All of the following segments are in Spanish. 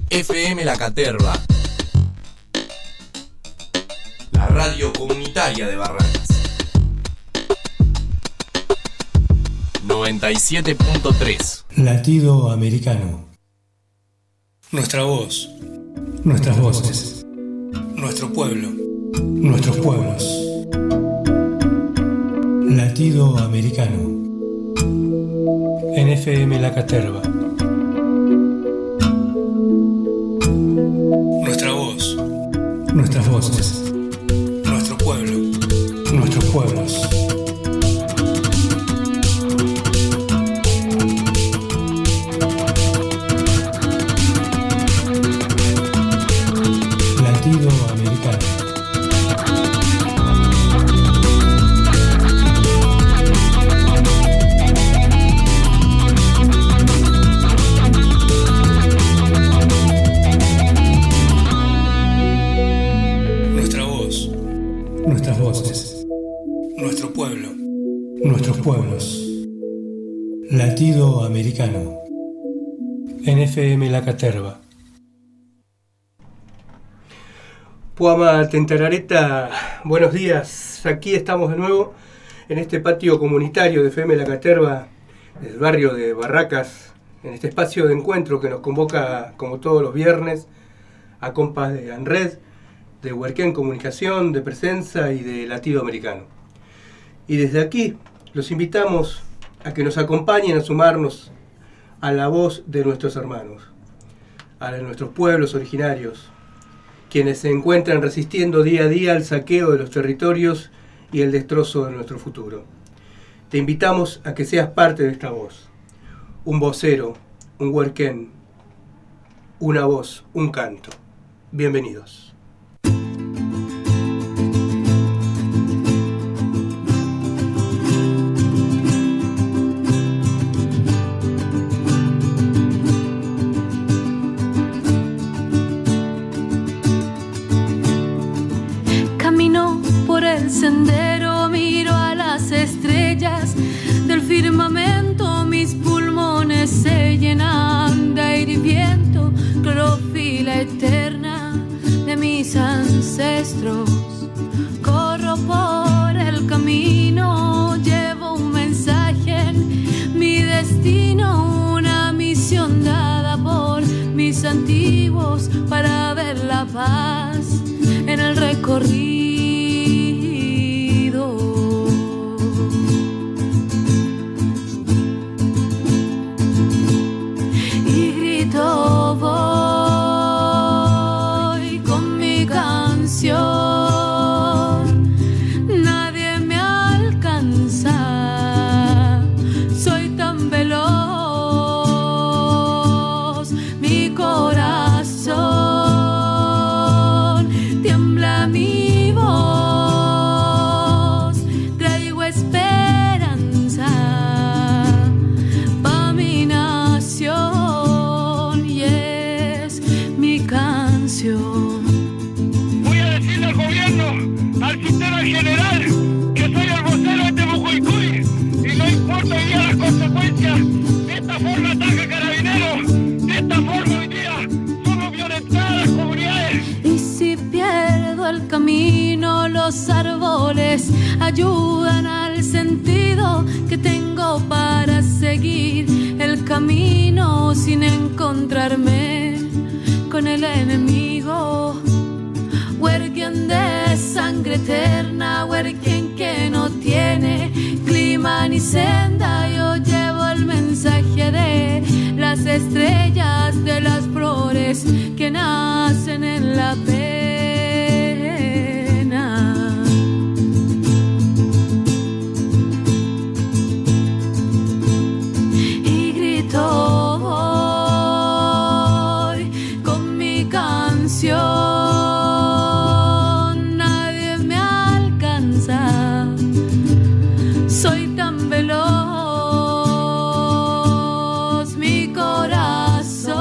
FM La Caterva, la radio comunitaria de Barracas. 97.3. Latido Americano. Nuestra voz, nuestras voces, nuestro pueblo, nuestros pueblos. Latido Americano. En FM La Caterva. Nuestra voz, nuestras voces, nuestro pueblo, nuestros pueblos. Latido Americano. Nuestras voces, nuestro pueblo, nuestros pueblos. Latido Americano. En FM La Caterva. Puama Tentarareta, buenos días. Aquí estamos de nuevo en este patio comunitario de FM La Caterva, del barrio de Barracas, en este espacio de encuentro que nos convoca como todos los viernes a compás de ANRED, de Huerquén Comunicación, de Presenza y de Latido Americano. Y desde aquí los invitamos a que nos acompañen a sumarnos a la voz de nuestros hermanos, a nuestros pueblos originarios, quienes se encuentran resistiendo día a día al saqueo de los territorios y el destrozo de nuestro futuro. Te invitamos a que seas parte de esta voz, un vocero, un huerquén, una voz, un canto. Bienvenidos. Sendero, miro a las estrellas del firmamento, mis pulmones se llenan de aire y viento, clorofila eterna de mis ancestros. Corro por el camino, llevo un mensaje en mi destino, una misión dada por mis antiguos para ver la paz en el recorrido. Voy con mi canción, nadie me alcanza, soy tan veloz, mi corazón tiembla mi voz, traigo esperanza pa' mi nación. Voy a decirle al gobierno, al sistema general, que soy el vocero de Temucuicui y no importa hoy día las consecuencias. De esta forma ataca Carabineros, de esta forma hoy día somos violentadas las comunidades. Y si pierdo el camino, los árboles ayudan al sentido que tengo para seguir el camino sin encontrarme con el enemigo. Huerquén de sangre eterna, huerquén que no tiene clima ni senda. Yo llevo el mensaje de las estrellas, de las flores que nacen en la pena. Y grito nadie me alcanza, soy tan veloz, mi corazón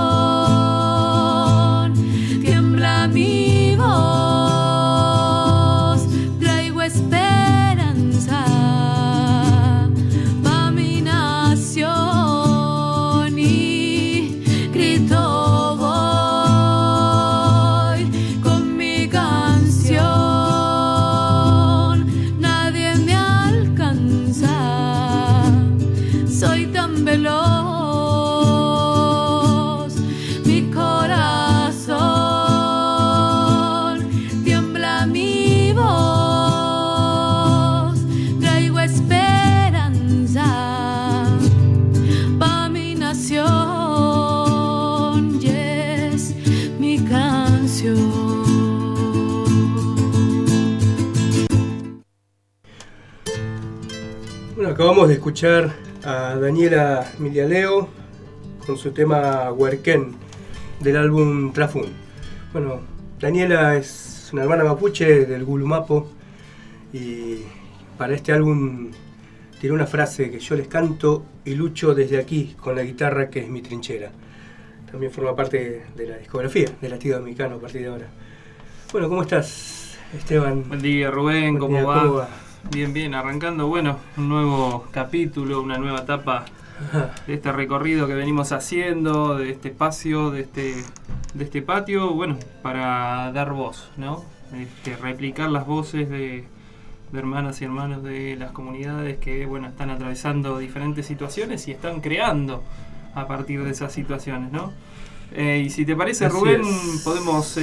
Acabamos de escuchar a Daniela Milialeo con su tema Huerquén del álbum Trafún. Bueno, Daniela es una hermana mapuche del Gulumapo y para este álbum tiene una frase que yo les canto y lucho desde aquí con la guitarra que es mi trinchera. También forma parte de la discografía de Latido Americano a partir de ahora. Bueno, ¿cómo estás, Esteban? Buen día, Rubén, ¿Cómo va? Bien, arrancando, bueno, un nuevo capítulo, una nueva etapa de este recorrido que venimos haciendo, de este espacio, de este patio, bueno, para dar voz, ¿no? Replicar las voces de hermanas y hermanos de las comunidades que, bueno, están atravesando diferentes situaciones y están creando a partir de esas situaciones, ¿no? Y si te parece, Así Rubén, es. podemos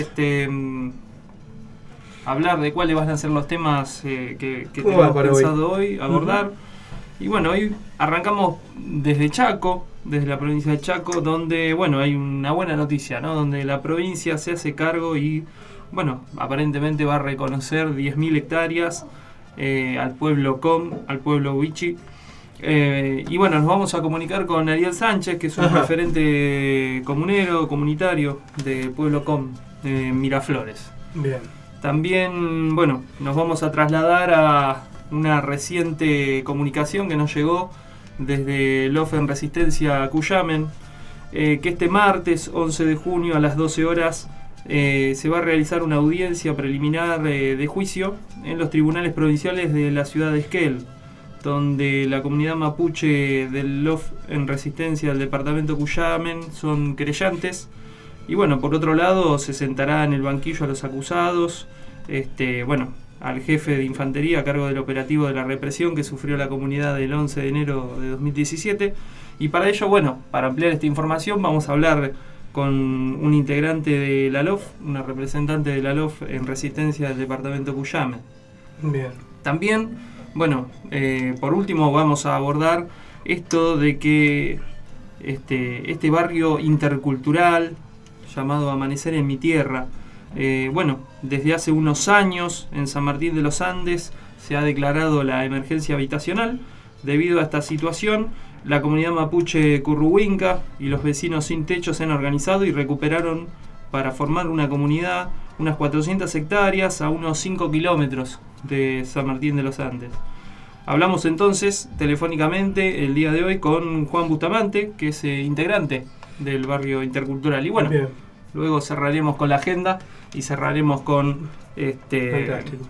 hablar de cuáles van a ser los temas que ¿Cómo va tenemos para pensado hoy abordar. Y bueno, hoy arrancamos desde Chaco, desde la provincia de Chaco, donde, bueno, hay una buena noticia, ¿no? Donde la provincia se hace cargo y, bueno, aparentemente va a reconocer 10.000 hectáreas al pueblo Com, al pueblo Huichi. Y bueno, nos vamos a comunicar con Ariel Sánchez, que es un referente comunitario del pueblo Com, de Miraflores. Bien. También, bueno, nos vamos a trasladar a una reciente comunicación que nos llegó desde LOF en Resistencia Cuyamen, que este martes 11 de junio a las 12 horas se va a realizar una audiencia preliminar de juicio en los tribunales provinciales de la ciudad de Esquel, donde la comunidad mapuche del LOF en Resistencia del departamento Cuyamen son querellantes. Y bueno, por otro lado, se sentará en el banquillo a los acusados, al jefe de infantería a cargo del operativo de la represión que sufrió la comunidad el 11 de enero de 2017. Y para ello, bueno, para ampliar esta información, vamos a hablar con un integrante de la LOF, una representante de la LOF en Resistencia del departamento Cuyamen. Bien. También, bueno, por último vamos a abordar esto de que este barrio intercultural llamado Amanecer en mi Tierra, desde hace unos años en San Martín de los Andes se ha declarado la emergencia habitacional. Debido a esta situación, la comunidad mapuche Curruhuinca y los vecinos sin techo se han organizado y recuperaron para formar una comunidad unas 400 hectáreas a unos 5 kilómetros de San Martín de los Andes. Hablamos entonces telefónicamente el día de hoy con Juan Bustamante, que es integrante del barrio intercultural. Y bueno, Bien. Luego cerraremos con la agenda y cerraremos con Fantástico.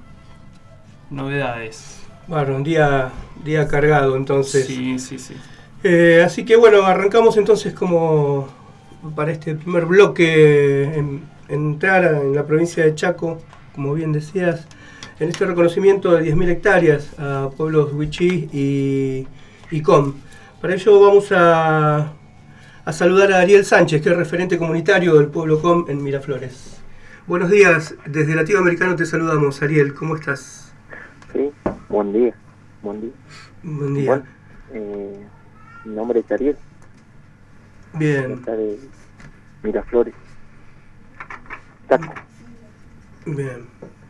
novedades. Bueno, un día cargado entonces. Sí. Así que bueno, arrancamos entonces como para este primer bloque, entrar en la provincia de Chaco, como bien decías, en este reconocimiento de 10.000 hectáreas a pueblos Huichí y Com. Para ello vamos a saludar a Ariel Sánchez, que es referente comunitario del pueblo Com en Miraflores. Buenos días, desde Latido Americano te saludamos, Ariel, ¿cómo estás? Sí, buen día. Buen día. Bueno, mi nombre es Ariel, Bien, está de Miraflores, Chaco. bien.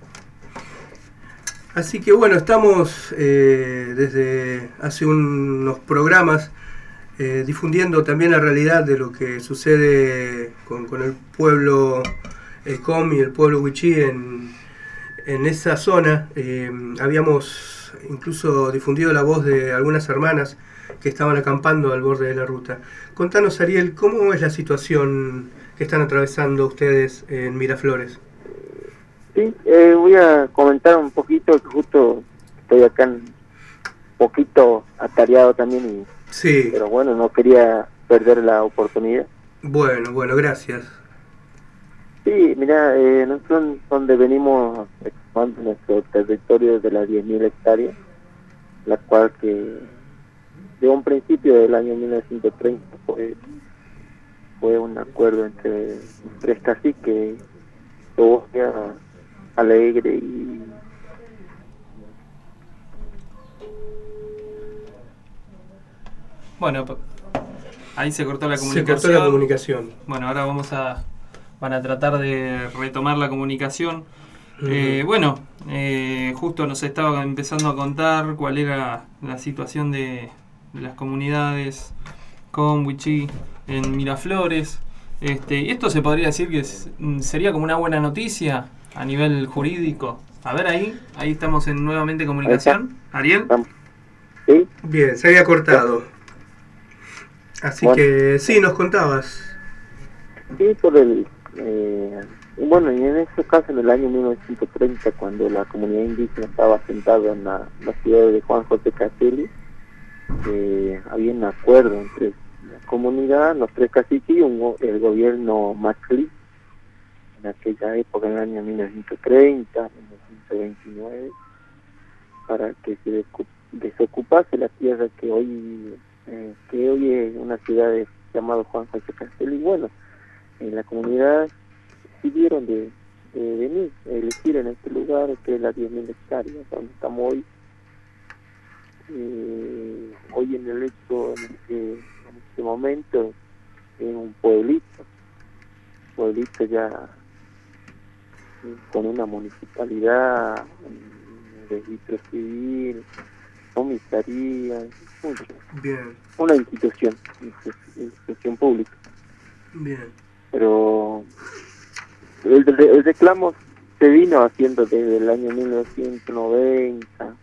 Así que bueno, estamos desde hace unos programas difundiendo también la realidad de lo que sucede con el pueblo Com y el pueblo Huichí en esa zona. Habíamos incluso difundido la voz de algunas hermanas que estaban acampando al borde de la ruta. Contanos, Ariel, ¿cómo es la situación que están atravesando ustedes en Miraflores? Sí, voy a comentar un poquito, que justo estoy acá un poquito atareado también, Sí. pero bueno, no quería perder la oportunidad. Bueno, gracias. Sí, mira, nosotros donde venimos ocupando nuestro territorio de las 10.000 hectáreas, la cual que de un principio del año 1930 fue un acuerdo entre tres caciques, Tobosia, Alegre y Bueno, ahí se cortó la Se comunicación. cortó la comunicación. Bueno, ahora van a tratar de retomar la comunicación. Bueno, justo nos estaba empezando a contar cuál era la situación de las comunidades con Wichí en Miraflores. Y esto se podría decir que sería como una buena noticia a nivel jurídico. A ver, ahí estamos nuevamente en comunicación. Ariel. ¿Sí? Bien, se había cortado. Así Bueno. que sí, nos contabas. Sí, por el... bueno, y en ese caso, en el año 1930, cuando la comunidad indígena estaba asentada en la ciudad de Juan José Castelli, había un acuerdo entre la comunidad, los tres caciques y el gobierno Macri, en aquella época, en el año 1930, 1929, para que se desocupase la tierra que hoy es una ciudad llamada Juan José Castelli. Bueno, en la comunidad decidieron de venir, elegir en este lugar que es las 10.000 hectáreas, donde estamos hoy. Hoy en el hecho, en este momento, es un pueblito ya con una municipalidad, registro civil, comisaría, Bien, una institución pública. bien. Pero el reclamo se vino haciendo desde el año 1990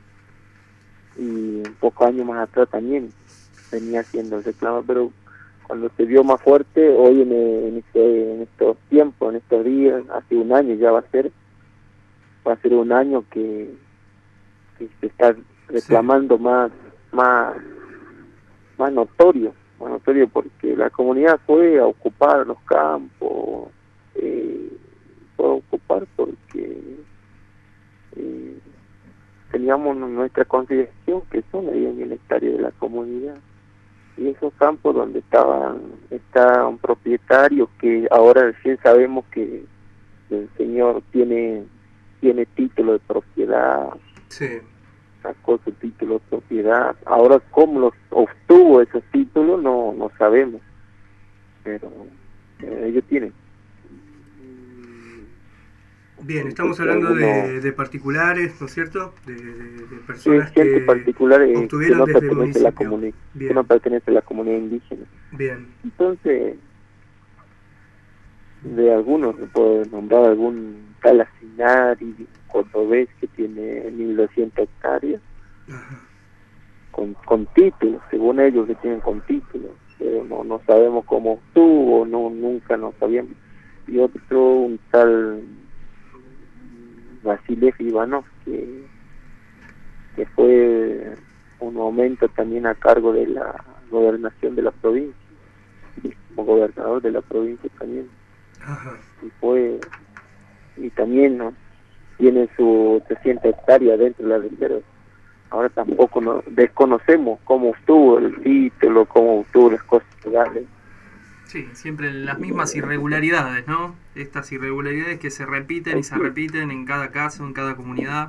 y un poco años más atrás también venía haciendo el reclamo, pero cuando se vio más fuerte, hoy en estos tiempos, en estos días, hace un año ya va a ser un año que se está reclamando más notorio, porque la comunidad fue a ocupar los campos, fue a ocupar porque teníamos nuestra consideración que son 10.000 hectáreas de la comunidad, y esos campos donde está un propietario que ahora recién sabemos que el señor tiene título de propiedad. Sí. Sacó su título de propiedad. Ahora cómo los obtuvo esos títulos no sabemos, pero ellos tienen. Bien, estamos hablando de particulares, ¿no es cierto? De personas sí, gente particular obtuvieron que no desde el pertenece municipio. que no pertenece a la comunidad indígena. Bien. Entonces, de algunos se puede nombrar algún tal Asinari cordobés que tiene 1.200 hectáreas. Ajá. con títulos, según ellos que tienen con títulos, pero no sabemos cómo obtuvo, nunca nos sabíamos. Y otro, un tal Vasilev Ivanov, que fue un momento también a cargo de la gobernación de la provincia, como gobernador de la provincia también. Ajá. Y también tiene su 300 hectáreas dentro de la reserva. Ahora tampoco desconocemos cómo obtuvo el título, cómo obtuvo las cosas legales. Sí, siempre las mismas irregularidades, ¿no? Estas irregularidades que se repiten y se repiten en cada caso, en cada comunidad.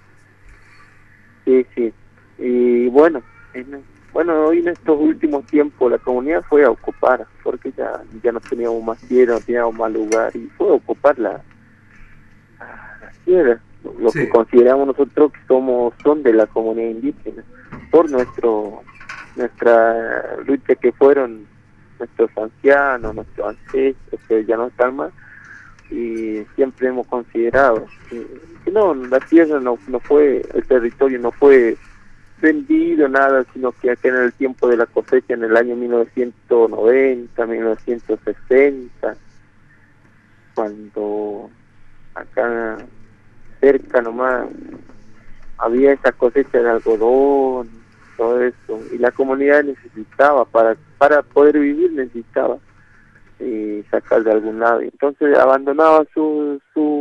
Sí. Y bueno, hoy en estos últimos tiempos la comunidad fue a ocupar, porque ya no teníamos más tierra, no teníamos más lugar, y fue a ocupar la tierra, lo Sí. que consideramos nosotros que son de la comunidad indígena, por nuestra lucha que fueron nuestros ancianos, nuestros ancestros, que ya no están más, y siempre hemos considerado que no, la tierra no fue, el territorio no fue vendido, nada, sino que acá en el tiempo de la cosecha, en el año 1990, 1960, cuando acá cerca nomás había esa cosecha de algodón, todo eso, y la comunidad necesitaba, para poder vivir necesitaba sacar de algún lado, entonces abandonaba su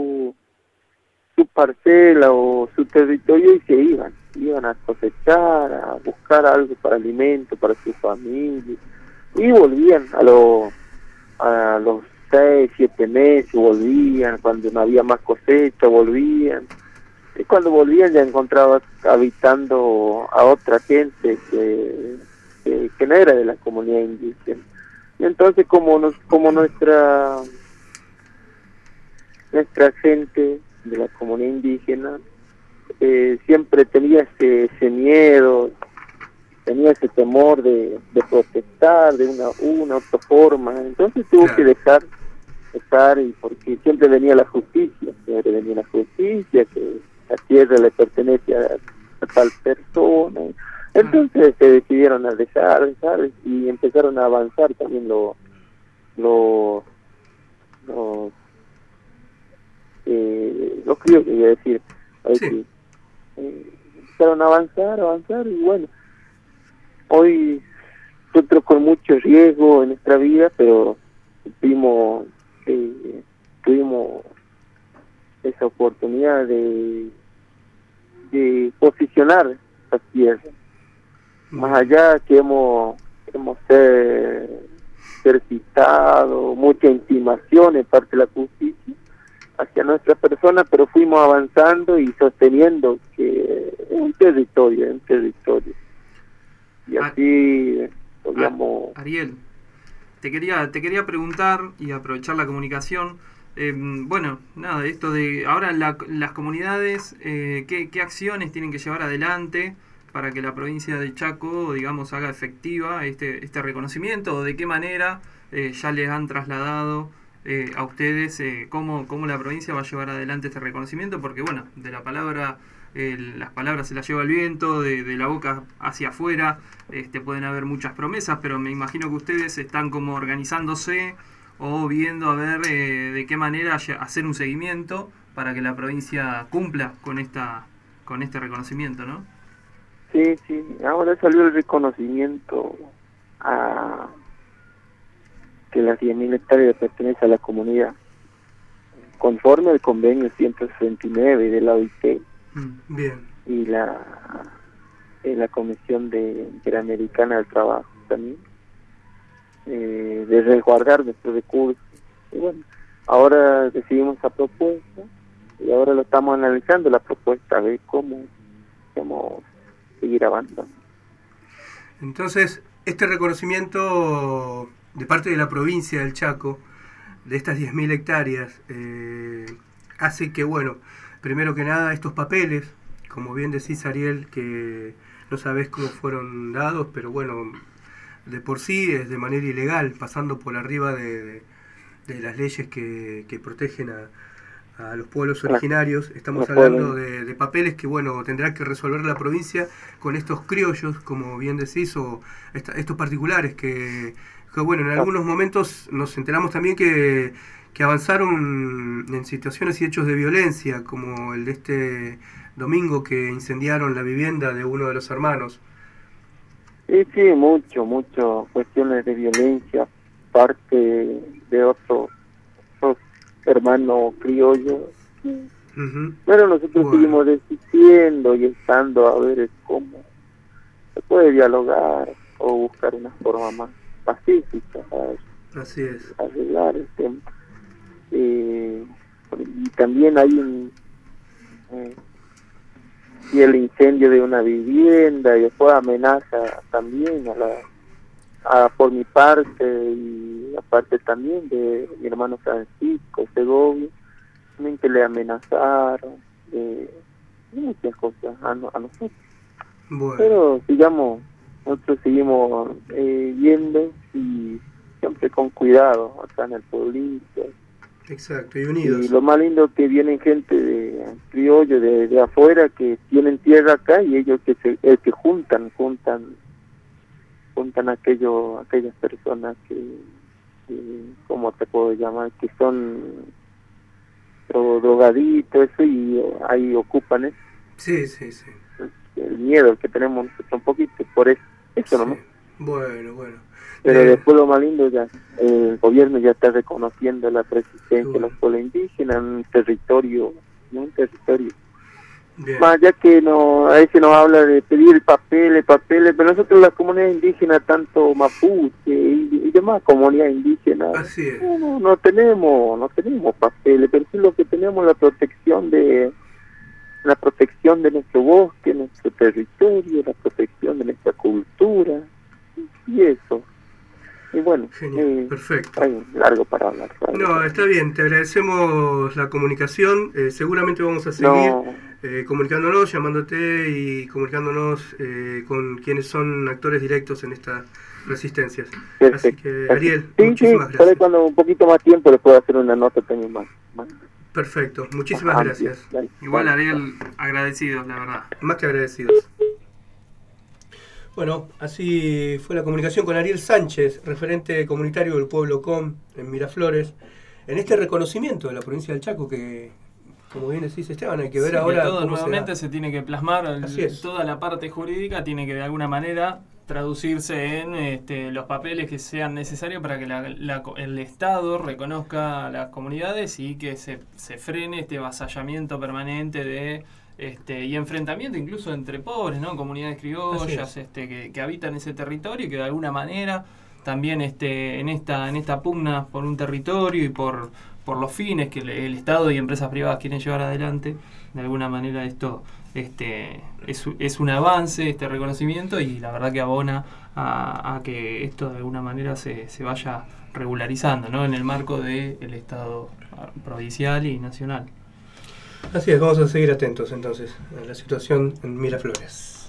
parcela o su territorio y se iban a cosechar, a buscar algo para alimento, para su familia, y volvían a los 6, 7 meses, volvían, cuando no había más cosecha, volvían, y cuando volvían ya encontraba habitando a otra gente que no era de la comunidad indígena. Y entonces como nuestra gente la comunidad indígena, siempre tenía ese miedo, tenía ese temor de protestar de una otra forma. Entonces tuvo que dejar, y porque siempre venía la justicia, que la tierra le pertenece a tal persona. Entonces se decidieron a dejar y empezaron a avanzar también los criollos, voy a decir. Sí. Empezaron a avanzar y bueno, hoy nosotros con mucho riesgo en nuestra vida, pero tuvimos esa oportunidad de posicionar esta tierra. Más allá que hemos ser citado, mucha intimación en parte de la justicia hacia nuestra persona, pero fuimos avanzando y sosteniendo que es un territorio. Y así podíamos... Ariel, te quería preguntar y aprovechar la comunicación. Bueno, nada, esto de ahora las comunidades, ¿qué acciones tienen que llevar adelante para que la provincia de Chaco, digamos, haga efectiva este reconocimiento? ¿O de qué manera ya les han trasladado a ustedes cómo la provincia va a llevar adelante este reconocimiento? Porque, bueno, de la palabra, las palabras se las lleva el viento, de la boca hacia afuera, pueden haber muchas promesas, pero me imagino que ustedes están como organizándose o viendo a ver de qué manera hacer un seguimiento para que la provincia cumpla con este reconocimiento, ¿no? Sí, ahora salió el reconocimiento a que las 10.000 hectáreas pertenecen a la comunidad, conforme al convenio 169 de la OIT. Bien. Y la Comisión Interamericana del Trabajo también, de resguardar nuestros recursos. Y bueno, ahora recibimos esa propuesta y ahora lo estamos analizando, la propuesta, a ver cómo seguir avanzando. Entonces, este reconocimiento de parte de la provincia del Chaco, de estas 10.000 hectáreas, hace que, bueno, primero que nada, estos papeles, como bien decís, Ariel, que no sabés cómo fueron dados, pero bueno, de por sí es de manera ilegal, pasando por arriba de las leyes que protegen a los pueblos originarios. Estamos hablando de papeles que, bueno, tendrá que resolver la provincia con estos criollos, como bien decís, o estos particulares que bueno, en algunos momentos nos enteramos también que avanzaron en situaciones y hechos de violencia, como el de este domingo que incendiaron la vivienda de uno de los hermanos. Sí, mucho cuestiones de violencia, parte de otros hermanos criollos. Pero nosotros seguimos desistiendo y estando a ver cómo se puede dialogar o buscar una forma más pacífica para arreglar el tema. Y también hay y el incendio de una vivienda y después amenaza también por mi parte y aparte también de mi hermano Francisco Segovia, también que le amenazaron muchas cosas a nosotros. Bueno. Pero nosotros seguimos viendo y siempre con cuidado acá en el pueblito. Exacto, y unidos. Y lo más lindo es que vienen gente de criollo de afuera que tienen tierra acá y ellos que juntan aquellas personas que ¿cómo te puedo llamar? Que son drogaditos, eso, y ahí ocupan eso. Sí. El miedo que tenemos nosotros un poquito, por eso nomás. Bueno. Pero después lo más lindo, ya el gobierno ya está reconociendo la persistencia de los pueblos indígenas en un territorio. Bien. Más allá que a veces nos habla de pedir papeles, pero nosotros las comunidades indígenas, tanto mapuche y demás comunidades indígenas, así es. No tenemos papeles, pero sí lo que tenemos es la protección de nuestro bosque, nuestro territorio, la protección de nuestra cultura y eso. Y bueno, perfecto. Hay largo para hablar. No, está bien, te agradecemos la comunicación. Seguramente vamos a seguir comunicándonos, llamándote y comunicándonos con quienes son actores directos en estas resistencias. Perfecto. Así que, Ariel, sí, muchísimas gracias. gracias. Cuando un poquito más tiempo les puedo hacer una nota también más. Perfecto, muchísimas gracias. Dale. Igual, Ariel, agradecidos, la verdad. Más que agradecidos. Bueno, así fue la comunicación con Ariel Sánchez, referente comunitario del pueblo COM en Miraflores, en este reconocimiento de la provincia del Chaco que, como bien decís, Esteban, hay que ver ahora que todo cómo nuevamente se tiene que plasmar, toda la parte jurídica tiene que de alguna manera traducirse en los papeles que sean necesarios para que el Estado reconozca a las comunidades y que se frene este avasallamiento permanente y enfrentamiento incluso entre pobres, ¿no? Comunidades criollas que habitan ese territorio y que de alguna manera también en esta pugna por un territorio y por los fines que el Estado y empresas privadas quieren llevar adelante, de alguna manera esto es un avance, este reconocimiento, y la verdad que abona a que esto de alguna manera se vaya regularizando, ¿no? En el marco del Estado provincial y nacional. Así es, vamos a seguir atentos entonces a la situación en Miraflores.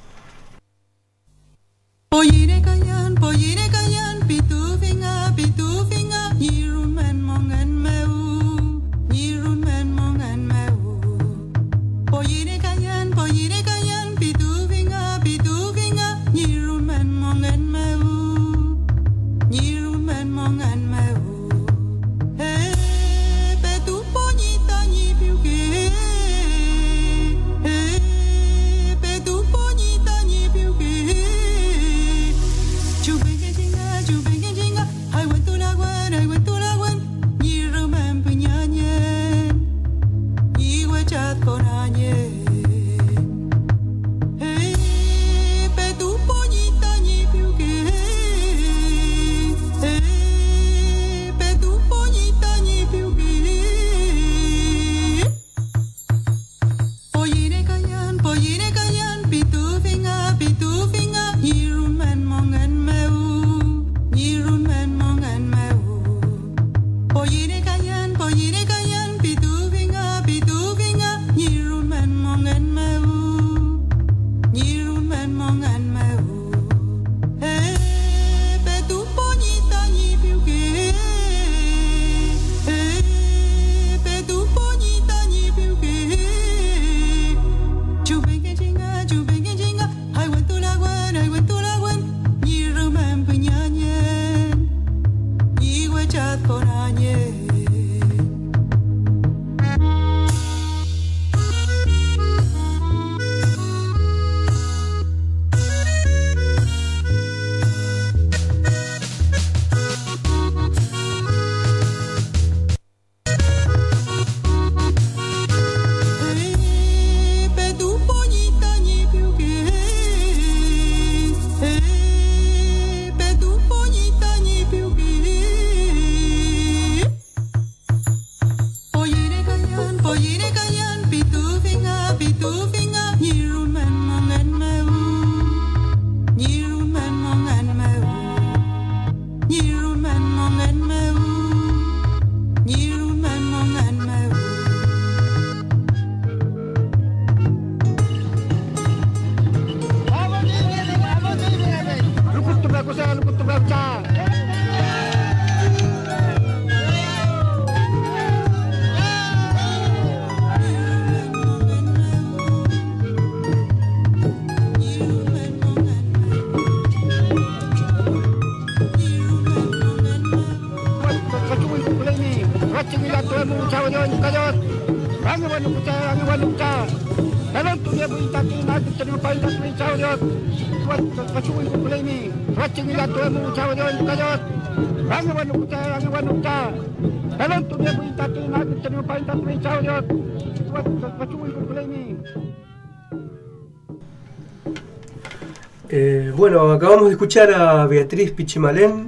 Bueno, acabamos de escuchar a Beatriz Pichimalén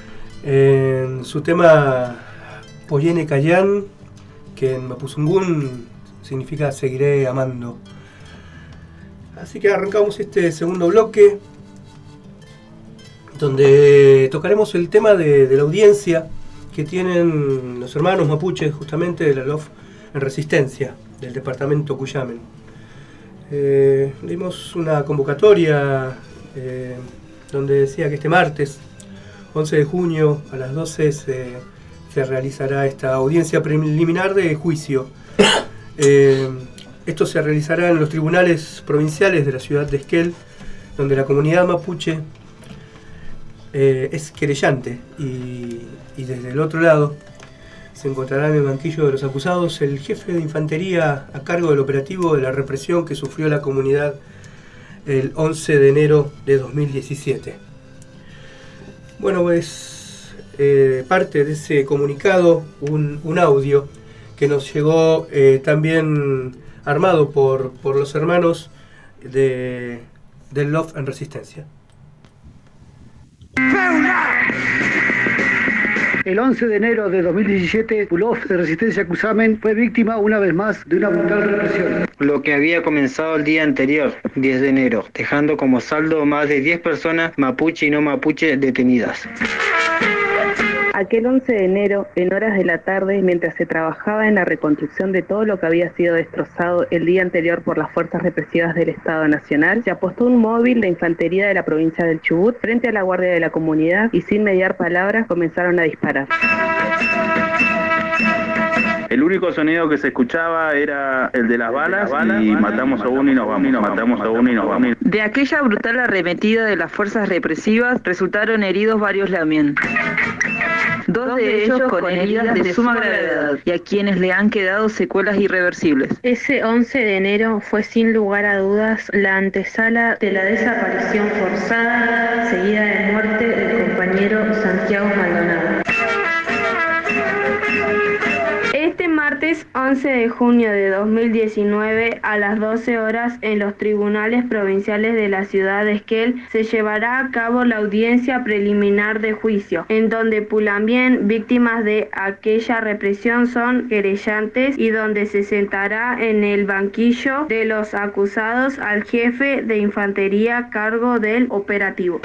en su tema Poyene Cayán, que en Mapuzungún significa seguiré amando. Así que arrancamos este segundo bloque donde tocaremos el tema de la audiencia que tienen los hermanos mapuches justamente de la LOF en Resistencia, del departamento Cuyamen. Dimos una convocatoria donde decía que este martes 11 de junio a las 12 se realizará esta audiencia preliminar de juicio. Esto se realizará en los tribunales provinciales de la ciudad de Esquel, donde la comunidad mapuche es querellante, y desde el otro lado se encontrará en el banquillo de los acusados el jefe de infantería a cargo del operativo de la represión que sufrió la comunidad el 11 de enero de 2017. Bueno, pues parte de ese comunicado, un audio que nos llegó también armado por los hermanos del LOF en Resistencia. El 11 de enero de 2017, LOF de Resistencia Cuyamen fue víctima una vez más de una brutal represión. Lo que había comenzado el día anterior, 10 de enero, dejando como saldo más de 10 personas mapuche y no mapuche detenidas. Aquel 11 de enero, en horas de la tarde, mientras se trabajaba en la reconstrucción de todo lo que había sido destrozado el día anterior por las fuerzas represivas del Estado Nacional, se apostó un móvil de infantería de la provincia del Chubut frente a la guardia de la comunidad y sin mediar palabras comenzaron a disparar. El único sonido que se escuchaba era el de las balas y matamos a uno y nos vamos. De aquella brutal arremetida de las fuerzas represivas resultaron heridos varios lamien. Dos de ellos con heridas de suma gravedad y a quienes le han quedado secuelas irreversibles. Ese 11 de enero fue sin lugar a dudas la antesala de la desaparición forzada seguida de muerte del compañero Santiago Maldonado. Este martes 11 de junio de 2019 a las 12 horas en los tribunales provinciales de la ciudad de Esquel se llevará a cabo la audiencia preliminar de juicio, en donde Pulamien, víctimas de aquella represión, son querellantes y donde se sentará en el banquillo de los acusados al jefe de infantería a cargo del operativo.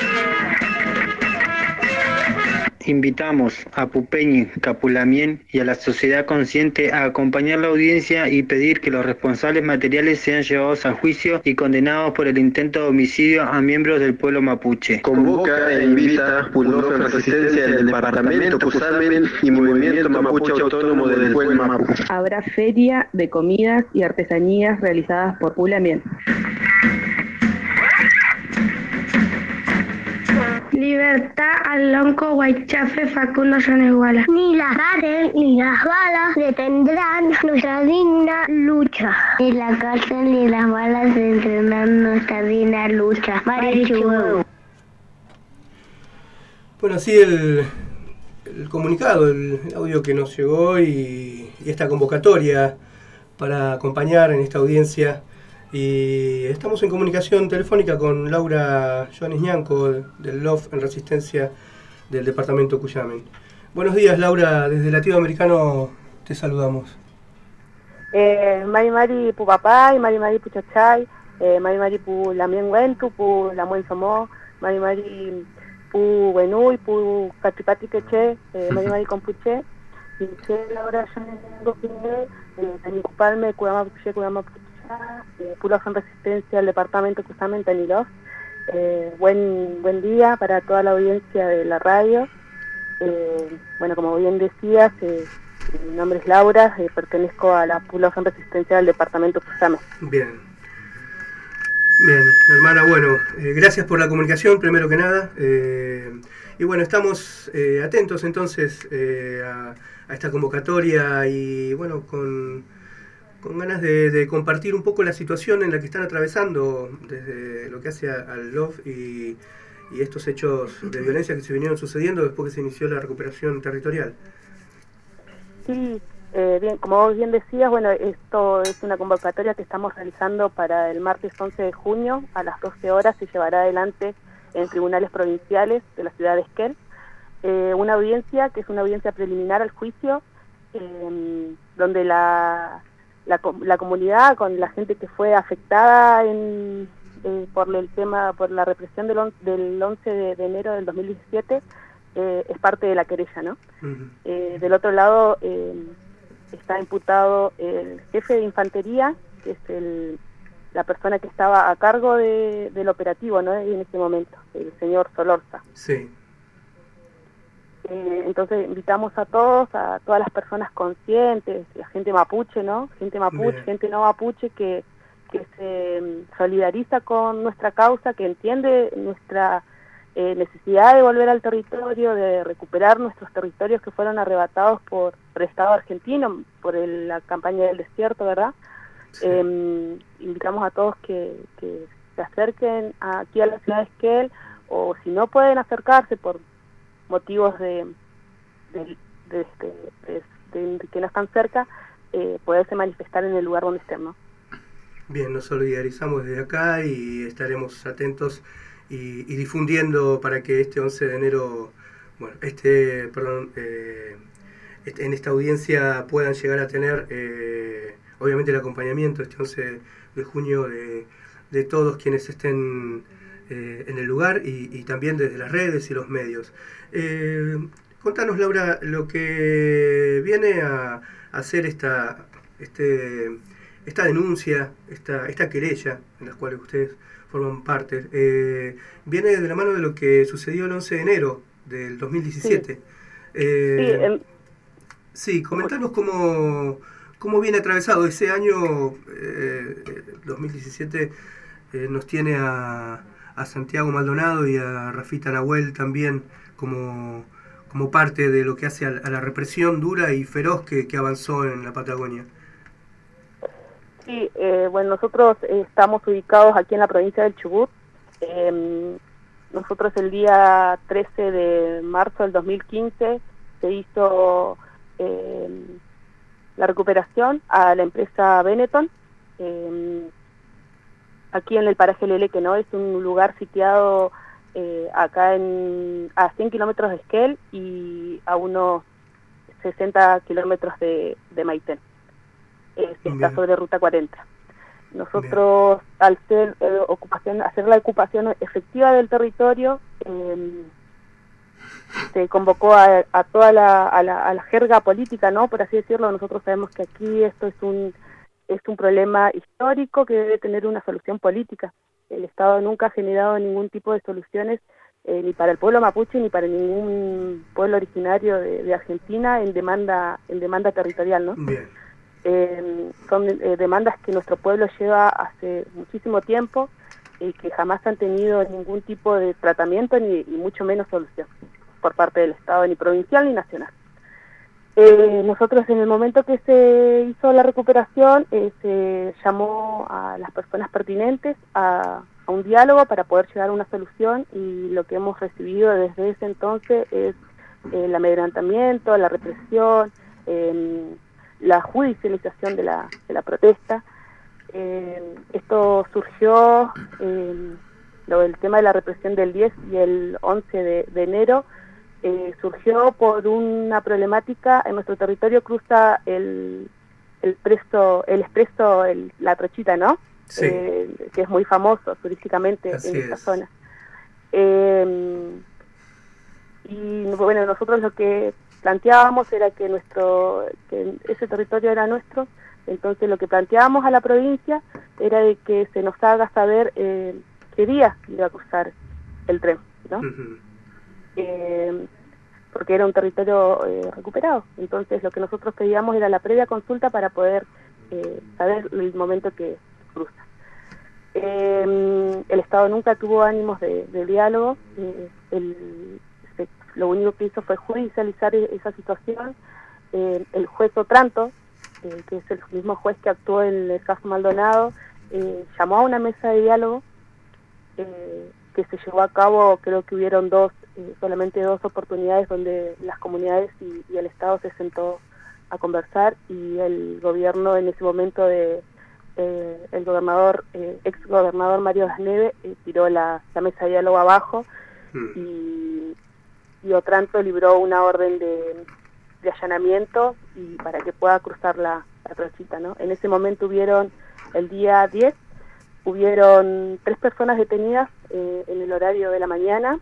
Invitamos a Pupeñi, Capulamien y a la sociedad consciente a acompañar la audiencia y pedir que los responsables materiales sean llevados a juicio y condenados por el intento de homicidio a miembros del pueblo mapuche. Convoca e invita LOF en Resistencia del departamento Cuyamen y Movimiento Mapuche Autónomo del Pueblo Mapuche. Habrá feria de comidas y artesanías realizadas por Pulamien. Libertad al lonco Guaychafe Facundo Yaneguala. Ni las cárcel ni las balas detendrán nuestra digna lucha. Ni la cárcel ni las balas detendrán nuestra digna lucha. Marichueu. Bueno, así el comunicado, el audio que nos llegó y esta convocatoria para acompañar en esta audiencia. Y estamos en comunicación telefónica con Laura Joanes Ñanco del LOF en Resistencia del departamento Cuyamen. Buenos días, Laura, desde Latinoamericano te saludamos. Mari pu papá y Mari pu chachay, Mari pu lamien wentu, pu lamuen somó, Mari pu buenui, pu catipati queche, Mari compuche, y che Laura Joanes Ñanco que tanicupalme cuidama puche LOF en Resistencia del departamento justamente en LOF. Buen día para toda la audiencia de la radio. Bueno, como bien decías, mi nombre es Laura, pertenezco a la LOF en Resistencia del departamento Cuyamen. Bien, hermana, bueno, gracias por la comunicación, primero que nada. Y bueno, estamos atentos entonces a esta convocatoria y bueno, con ganas de compartir un poco la situación en la que están atravesando desde lo que hace al LOF y estos hechos de violencia que se vinieron sucediendo después que se inició la recuperación territorial. Sí, bien, como vos bien decías, bueno, esto es una convocatoria que estamos realizando para el martes 11 de junio a las 12 horas, se llevará adelante en tribunales provinciales de la ciudad de Esquel. Una audiencia que es una audiencia preliminar al juicio, donde la comunidad, con la gente que fue afectada en por el tema, por la represión del 11 de enero del 2017, es parte de la querella, ¿no? Del otro lado está imputado el jefe de infantería, que es la persona que estaba a cargo del operativo, ¿no? En ese momento, el señor Solorza. Sí. Entonces invitamos a todas las personas conscientes, la gente mapuche, ¿no? Gente mapuche, Bien. gente no mapuche que se solidariza con nuestra causa, que entiende nuestra necesidad de volver al territorio, de recuperar nuestros territorios que fueron arrebatados por el Estado argentino, por la campaña del desierto, ¿verdad? Sí. Invitamos a todos que se acerquen aquí a la ciudad de Esquel, o si no pueden acercarse por motivos de que no están cerca, poderse manifestar en el lugar donde estén, ¿no? Bien, nos solidarizamos desde acá y estaremos atentos y difundiendo para que este 11 de enero, bueno, en esta audiencia puedan llegar a tener obviamente el acompañamiento este 11 de junio de todos quienes estén en el lugar y también desde las redes y los medios. Contanos, Laura, lo que viene a hacer esta denuncia, esta querella en la cual ustedes forman parte, viene de la mano de lo que sucedió el 11 de enero del 2017. Sí, comentanos cómo viene atravesado ese año. 2017 nos tiene a Santiago Maldonado y a Rafita Nahuel también como parte de lo que hace a la represión dura y feroz que avanzó en la Patagonia. Sí, bueno, nosotros estamos ubicados aquí en la provincia del Chubut. Nosotros el día 13 de marzo del 2015 se hizo la recuperación a la empresa Benetton, aquí en el paraje Leleque, ¿no? Es un lugar sitiado acá a 100 kilómetros de Esquel y a unos 60 kilómetros de Maitén. Está sobre Ruta 40. Nosotros, al hacer la ocupación efectiva del territorio, se convocó a toda la jerga política, ¿no? Por así decirlo. Nosotros sabemos que aquí esto es un problema histórico que debe tener una solución política. El Estado nunca ha generado ningún tipo de soluciones ni para el pueblo mapuche ni para ningún pueblo originario de Argentina en demanda territorial, ¿no? Bien. Son demandas que nuestro pueblo lleva hace muchísimo tiempo y que jamás han tenido ningún tipo de tratamiento ni mucho menos solución por parte del Estado, ni provincial ni nacional. Nosotros, en el momento que se hizo la recuperación, se llamó a las personas pertinentes a un diálogo para poder llegar a una solución, y lo que hemos recibido desde ese entonces es el amedrentamiento, la represión, la judicialización de la protesta. Esto surgió, el tema de la represión del 10 y el 11 de enero, surgió por una problemática. En nuestro territorio cruza el expreso La Trochita, ¿no? Sí. Que es muy famoso turísticamente en esta zona. Y bueno, nosotros lo que planteábamos era que ese territorio era nuestro. Entonces lo que planteábamos a la provincia era de que se nos haga saber qué día iba a cruzar el tren, ¿no? Porque era un territorio recuperado. Entonces lo que nosotros pedíamos era la previa consulta para poder saber el momento que cruza. El Estado nunca tuvo ánimos de diálogo. Lo único que hizo fue judicializar esa situación. El juez Otranto, que es el mismo juez que actuó en el caso Maldonado, llamó a una mesa de diálogo que se llevó a cabo. Creo que hubieron solamente dos oportunidades donde las comunidades y el Estado se sentó a conversar, y el gobierno en ese momento el ex gobernador Mario Das Neves tiró la mesa de diálogo abajo, y Otranto libró una orden de allanamiento y para que pueda cruzar la Trochita, ¿no? En ese momento hubieron, el día 10 hubieron 3 personas detenidas en el horario de la mañana,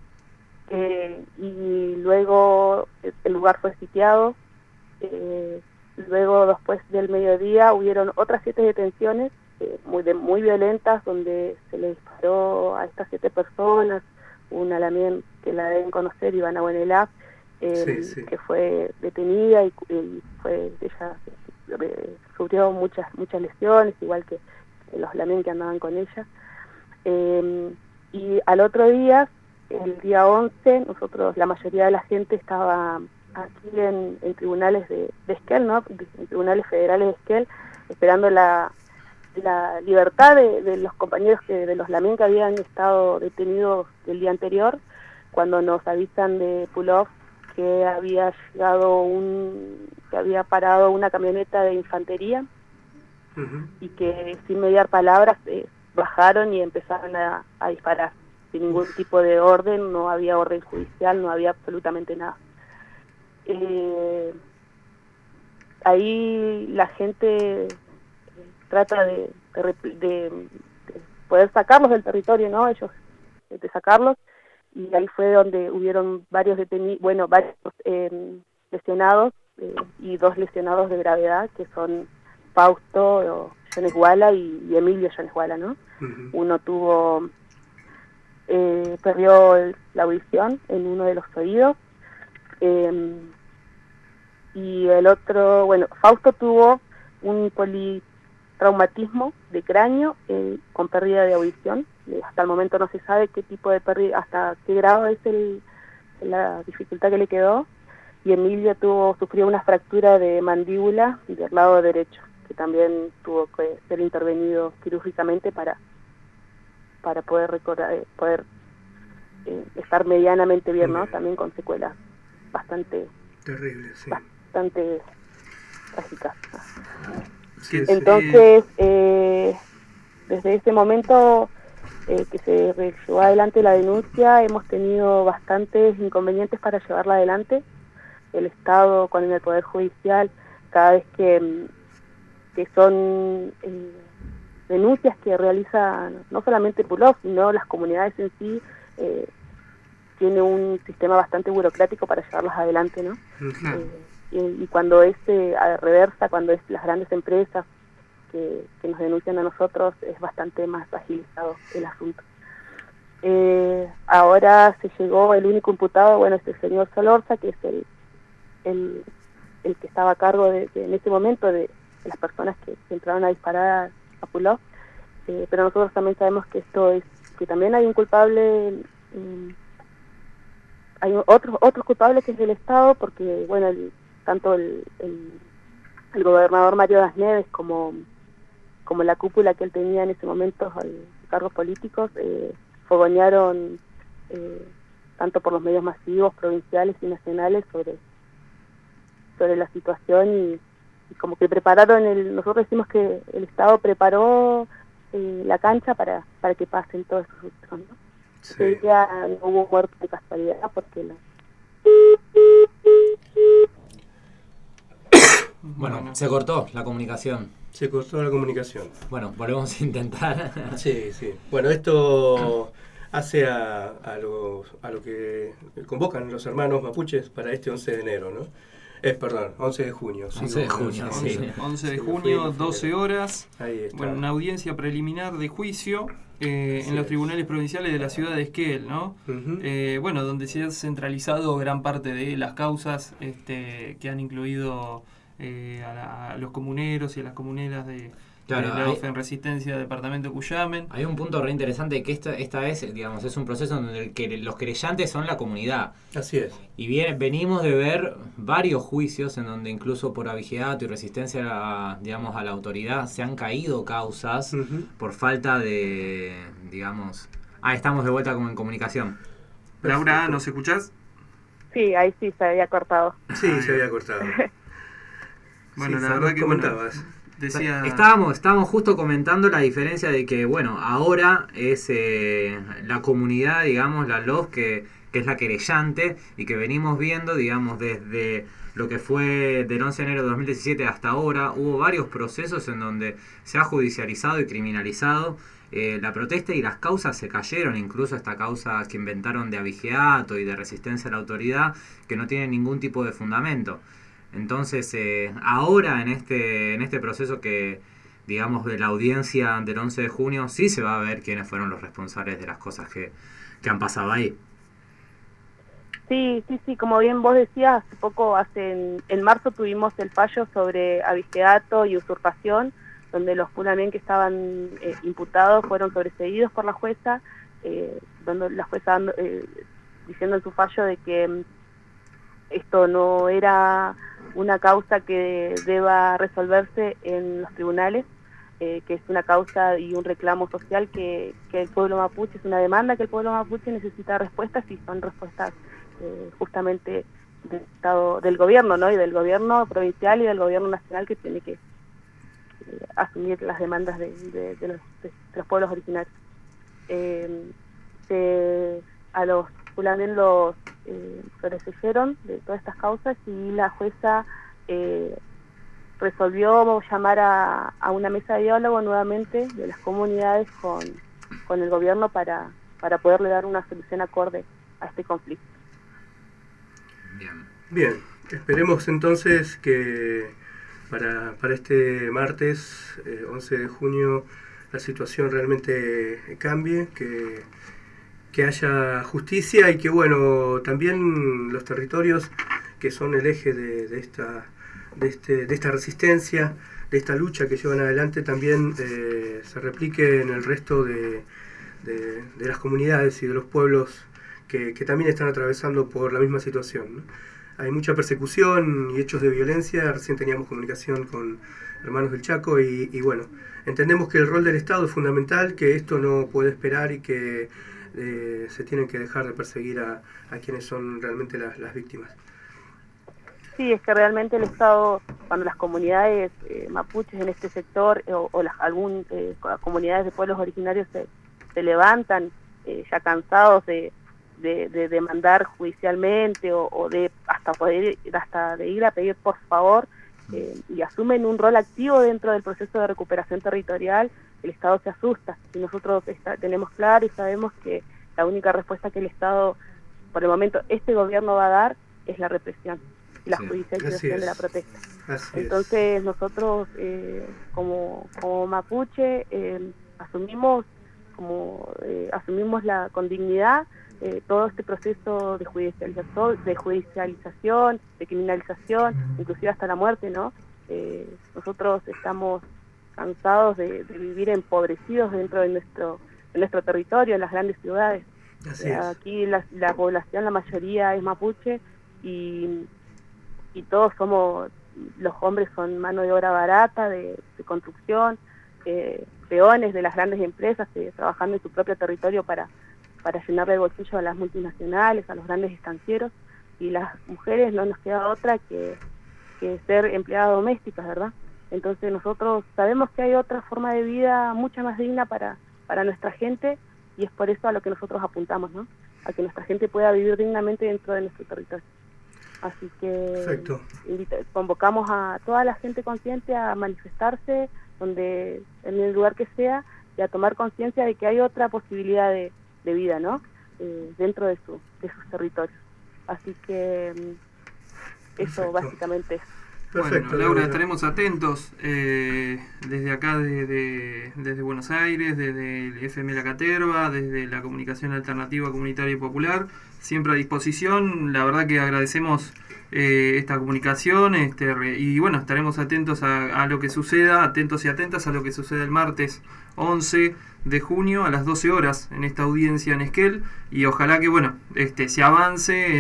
y luego el lugar fue sitiado. Luego, después del mediodía, hubieron otras 7 detenciones muy violentas, donde se le disparó a estas 7 personas. Una también que la deben conocer, Ivana Buenelaf, que fue detenida y ella sufrió muchas lesiones, igual que los lamén que andaban con ella. Y al otro día, el día 11, la mayoría de la gente estaba aquí en tribunales de Esquel, ¿no? En tribunales federales de Esquel, esperando la libertad de los compañeros de los lamén que habían estado detenidos el día anterior, cuando nos avisan de Pulov que había parado una camioneta de infantería, y que sin mediar palabras bajaron y empezaron a disparar sin ningún tipo de orden. No había orden judicial, no había absolutamente nada. Ahí la gente trata de poder sacarlos del territorio, ¿no? Ellos, de sacarlos, y ahí fue donde hubieron varios lesionados, y 2 lesionados de gravedad, que son Fausto Yonesguala y Emilio Yonesguala, ¿no? Uno perdió la audición en uno de los oídos, y el otro, Fausto tuvo un politraumatismo de cráneo con pérdida de audición. Hasta el momento no se sabe qué tipo de pérdida, hasta qué grado es la dificultad que le quedó. Y Emilio sufrió una fractura de mandíbula del lado derecho, que también tuvo que ser intervenido quirúrgicamente para poder estar medianamente bien, ¿no? También con secuelas bastante terribles, sí. Bastante trágicas. Entonces, desde ese momento que se llevó adelante la denuncia, hemos tenido bastantes inconvenientes para llevarla adelante. El Estado con el Poder Judicial, cada vez que son denuncias que realiza no solamente Pulov, sino las comunidades en sí, tiene un sistema bastante burocrático para llevarlas adelante, ¿no? Y cuando reversa, cuando es las grandes empresas que nos denuncian a nosotros, es bastante más agilizado el asunto. Ahora se llegó el único imputado, es el señor Solorza, que es el que estaba a cargo en ese momento de las personas que entraron a disparar a Pulov, pero nosotros también sabemos que que también hay un culpable, hay otros culpables que es del Estado, porque tanto el gobernador Mario Das Neves como la cúpula que él tenía en ese momento, cargos políticos, fogonearon tanto por los medios masivos, provinciales y nacionales sobre la situación, y como que prepararon nosotros decimos que el Estado preparó la cancha para que pasen todos esos sucesos, ¿no? Sí. Ese día no hubo muerte de casualidad, porque Bueno, se cortó la comunicación. Bueno, volvemos a intentar. Sí. Bueno, esto hace a lo que convocan los hermanos mapuches para este 11 de enero, ¿no? 11 de junio. 11 de junio, sí. 11 de junio, 12 horas. Ahí está. Una audiencia preliminar de juicio en los tribunales provinciales de la ciudad de Esquel, ¿no? Donde se ha centralizado gran parte de las causas que han incluido a los comuneros y a las comuneras de la OFE en Resistencia del departamento de Cuyamen. Hay un punto re interesante, que esta vez, digamos, es un proceso en el que los querellantes son la comunidad. Así es. Y venimos de ver varios juicios en donde incluso por abigeato y resistencia a la autoridad se han caído causas por falta de, digamos... estamos de vuelta como en comunicación. Laura, ¿nos escuchás? Sí, ahí sí se había cortado. Sí, se había cortado. Bueno, la verdad que comentabas. Decía... Estábamos justo comentando la diferencia de que, ahora es la comunidad, digamos, la LOF, que es la querellante, y que venimos viendo, digamos, desde lo que fue del 11 de enero de 2017 hasta ahora, hubo varios procesos en donde se ha judicializado y criminalizado la protesta y las causas se cayeron, incluso esta causa que inventaron de abigeato y de resistencia a la autoridad, que no tiene ningún tipo de fundamento. Entonces, ahora en este proceso que, digamos, de la audiencia del 11 de junio, sí se va a ver quiénes fueron los responsables de las cosas que han pasado ahí. Sí, como bien vos decías, hace poco, en marzo tuvimos el fallo sobre abigeato y usurpación, donde los Pulamien que estaban imputados fueron sobreseídos por la jueza, donde la jueza diciendo en su fallo de que esto no era una causa que deba resolverse en los tribunales, que es una causa y un reclamo social que el pueblo mapuche, es una demanda que el pueblo mapuche necesita respuestas, y son respuestas justamente del gobierno, ¿no? Y del gobierno provincial y del gobierno nacional, que tiene que asumir las demandas de los pueblos originarios. A los Pulamien los sobreseyeron de todas estas causas, y la jueza resolvió llamar a una mesa de diálogo nuevamente de las comunidades con el gobierno para poderle dar una solución acorde a este conflicto. Bien, esperemos entonces que para este martes 11 de junio la situación realmente cambie, que haya justicia, y que bueno, también los territorios que son el eje de esta resistencia, de esta lucha que llevan adelante, también se replique en el resto de las comunidades y de los pueblos que también están atravesando por la misma situación, ¿no? Hay mucha persecución y hechos de violencia. Recién teníamos comunicación con hermanos del Chaco y bueno, entendemos que el rol del Estado es fundamental, que esto no puede esperar y que se tienen que dejar de perseguir a quienes son realmente las víctimas. Sí, es que realmente el Estado, cuando las comunidades mapuches en este sector algunas comunidades de pueblos originarios se levantan ya cansados de demandar judicialmente o de hasta de ir a pedir por favor, y asumen un rol activo dentro del proceso de recuperación territorial, el Estado se asusta. Y nosotros tenemos claro y sabemos que la única respuesta que el Estado, por el momento, este gobierno va a dar es la represión y la judicialización de la protesta. Entonces nosotros como mapuche asumimos con dignidad todo este proceso de judicialización, de criminalización, inclusive hasta la muerte, ¿no? Nosotros estamos cansados de vivir empobrecidos dentro de nuestro territorio, en las grandes ciudades. Aquí la población, la mayoría es mapuche, y todos los hombres son mano de obra barata, de construcción, peones de las grandes empresas, trabajando en su propio territorio para llenarle el bolsillo a las multinacionales, a los grandes estancieros, y las mujeres no nos queda otra que ser empleadas domésticas, ¿verdad? Entonces nosotros sabemos que hay otra forma de vida mucho más digna para nuestra gente, y es por eso a lo que nosotros apuntamos, ¿no? A que nuestra gente pueda vivir dignamente dentro de nuestro territorio. Así que convocamos a toda la gente consciente a manifestarse en el lugar que sea, y a tomar conciencia de que hay otra posibilidad de vida, ¿no? Dentro de sus territorios. Así que eso básicamente es. Perfecto, bueno, Laura, estaremos atentos desde acá, desde Buenos Aires, desde el FM La Caterva, desde la Comunicación Alternativa Comunitaria y Popular, siempre a disposición. La verdad que agradecemos esta comunicación, y bueno, estaremos atentos a lo que suceda, atentos y atentas a lo que suceda el martes 11 de junio a las 12 horas en esta audiencia en Esquel, y ojalá que bueno, se avance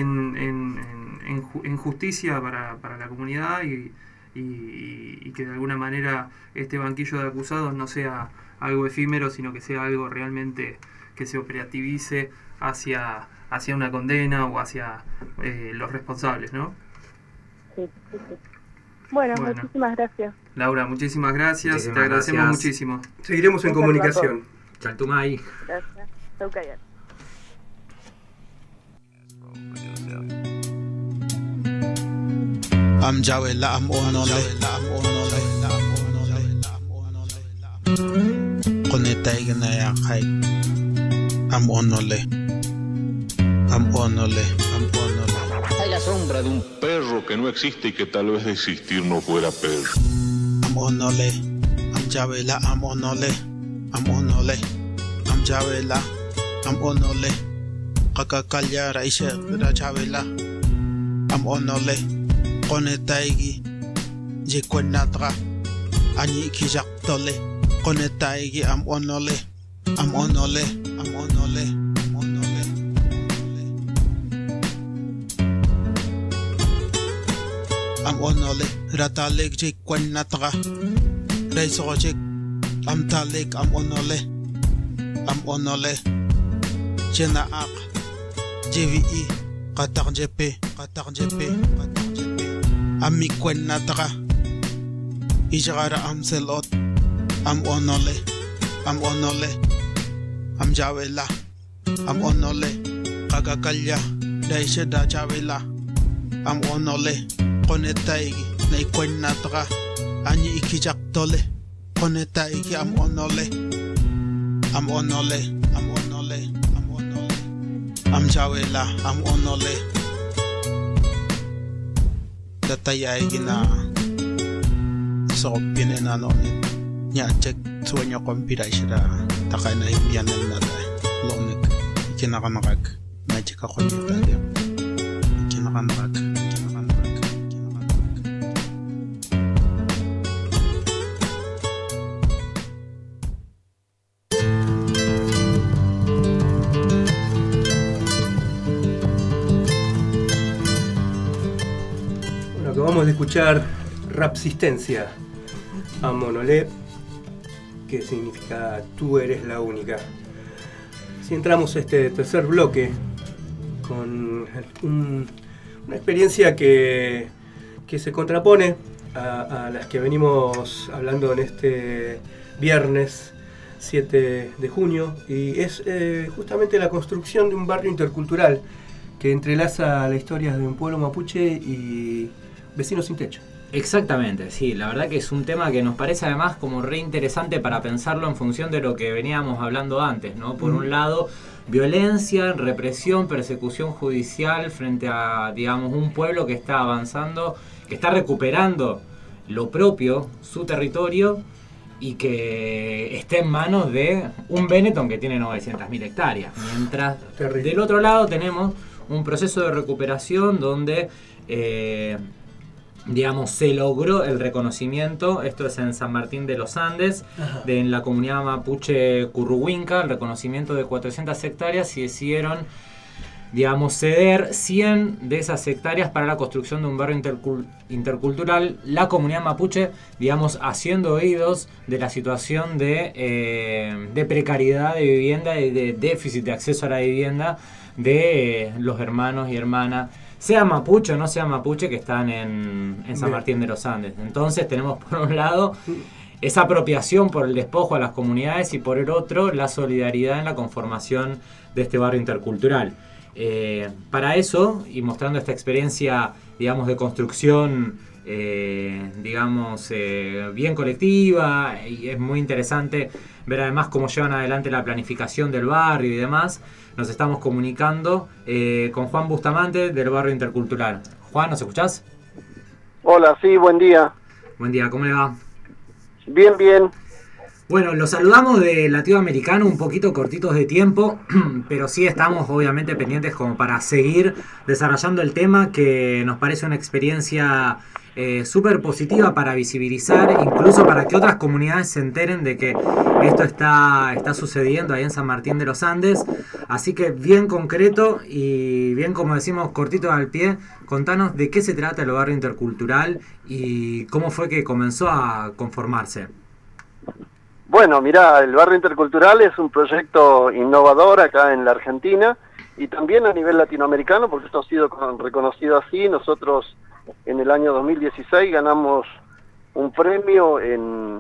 en justicia para la comunidad, y que de alguna manera este banquillo de acusados no sea algo efímero, sino que sea algo realmente que se operativice hacia una condena o hacia los responsables, ¿no? Sí. Bueno, muchísimas gracias. Laura, muchísimas gracias, te agradecemos muchísimo. Seguiremos en comunicación. Chaltumay. Gracias. Chaucayán. I'm Jawela, I'm on Conetaignaya Hai Am Onole. Hay la sombra de un perro que no existe y que tal vez de existir no fuera perro. Am Onole. Am Javela. Am Onole. Am Onole. Am Javela. Am Onole. Kakakalla Raisha Rajavela. Am Onole. Conetaigi. Jekwenatra. Ani Kijaktole. Conetaigi. Am Onole. Am Onole. Am Onole. Am Onole. Ratalek Jekwenatra. Raisojek. Am Talek. Am Onole. Am Onole. Jena Ak. JVI. Qatar JP. Ami Kwenatra. Ijara Am Selot. Am Onole. Am Onole. Am Javela. Am Onole. Kagakalya. Daisha da Javela. Am Onole. Konetaigi. Nay Kwenatra. Ani Ikijaktole. Konetaigi. Am Onole. Am Onole. Am Onole. Am Onole. Am Javela. Am Onole. Datayaigi na sopin enanonit. Nya check sueño con pirashira. Takay na himyanan na tayo. Lonik. Ikinakanakag. May chika ko niyo tayo. Ikinakanakag. Acabamos de escuchar Rapsistencia, Am Onole, que significa Tú eres la única. Si entramos a este tercer bloque con una experiencia que se contrapone a las que venimos hablando en este viernes 7 de junio, y es justamente la construcción de un barrio intercultural que entrelaza la historia de un pueblo mapuche y vecinos sin techo. Exactamente, sí, la verdad que es un tema que nos parece además como re interesante para pensarlo en función de lo que veníamos hablando antes, ¿no? Por un lado, violencia, represión, persecución judicial frente a, digamos, un pueblo que está avanzando, que está recuperando lo propio, su territorio, y que esté en manos de un Benetton que tiene 900.000 hectáreas. Mientras del otro lado tenemos un proceso de recuperación donde digamos, se logró el reconocimiento, esto es en San Martín de los Andes, en la comunidad mapuche Curruhuinca, el reconocimiento de 400 hectáreas, y decidieron, digamos, ceder 100 de esas hectáreas para la construcción de un barrio intercultural. La comunidad mapuche, digamos, haciendo oídos de la situación de precariedad de vivienda y de déficit de acceso a la vivienda de los hermanos y hermanas, sea mapuche o no sea mapuche, que están en San Martín de los Andes. Entonces tenemos por un lado esa apropiación por el despojo a las comunidades y por el otro la solidaridad en la conformación de este barrio intercultural. Para eso, y mostrando esta experiencia, digamos, de construcción, digamos, bien colectiva, y es muy interesante ver además cómo llevan adelante la planificación del barrio y demás, nos estamos comunicando con Juan Bustamante del barrio intercultural. Juan, ¿nos escuchás? Hola, sí, buen día. Buen día, ¿cómo le va? Bien, bien. Bueno, lo saludamos de Latinoamericano, un poquito cortitos de tiempo, pero sí estamos obviamente pendientes como para seguir desarrollando el tema, que nos parece una experiencia súper positiva para visibilizar, incluso para que otras comunidades se enteren de que esto está sucediendo ahí en San Martín de los Andes. Así que bien concreto y bien, como decimos, cortito al pie, contanos de qué se trata el barrio intercultural y cómo fue que comenzó a conformarse. Bueno, mirá, el barrio intercultural es un proyecto innovador acá en la Argentina y también a nivel latinoamericano, porque esto ha sido reconocido así. Nosotros en el año 2016 ganamos un premio en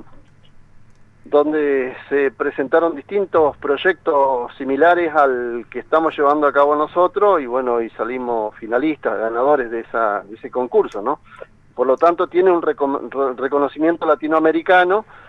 donde se presentaron distintos proyectos similares al que estamos llevando a cabo nosotros, y bueno, y salimos finalistas, ganadores de ese concurso, ¿no? Por lo tanto tiene un reconocimiento latinoamericano,